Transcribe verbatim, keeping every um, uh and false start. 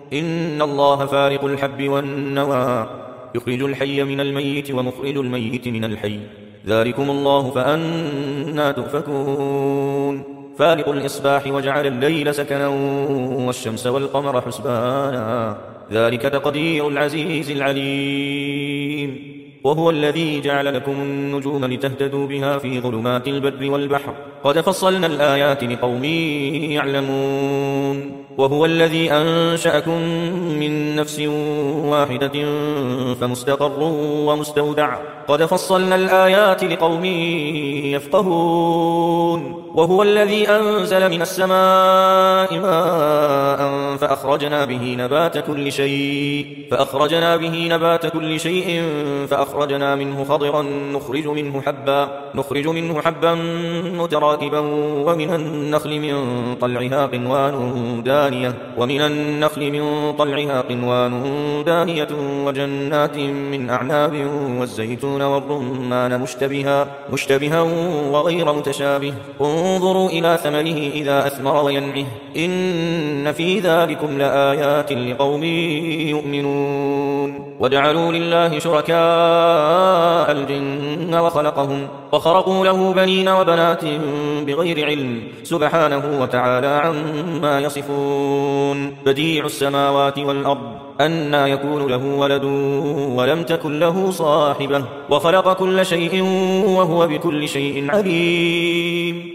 إن الله فارق الحب والنوى يخرج الحي من الميت ومخرج الميت من الحي ذلكم الله فأنى تؤفكون فارق الإصباح وجعل الليل سكنا والشمس والقمر حسبانا ذلك تقدير العزيز العليم وهو الذي جعل لكم النجوم لتهتدوا بها في ظلمات البر والبحر قد فصلنا الآيات لقوم يعلمون وهو الذي أنشأكم من نفس واحدة فمستقر ومستودع قد فصلنا الآيات لقوم يفقهون وهو الذي أنزل من السماء ماء فأخرجنا به نبات كل شيء فأخرجنا به نبات كل شيء فأخرجنا منه خضرا نخرج منه حبا نخرج منه حبا متراكبا ومن النخل من طلعها قنوان دانية ومن النخل من طلعها قنوان دانية وجنات من أعناب والزيتون والرمان مشتبها مشتبها وغير متشابه انظروا إلى ثمنه إذا أثمر وينعه إن في ذلكم لآيات لقوم يؤمنون وجعلوا لله شركاء الجن وخلقهم وخرقوا له بنين وبنات بغير علم سبحانه وتعالى عما يصفون بديع السماوات والأرض أنى يكون له ولد ولم تكن له صاحبة وخلق كل شيء وهو بكل شيء عليم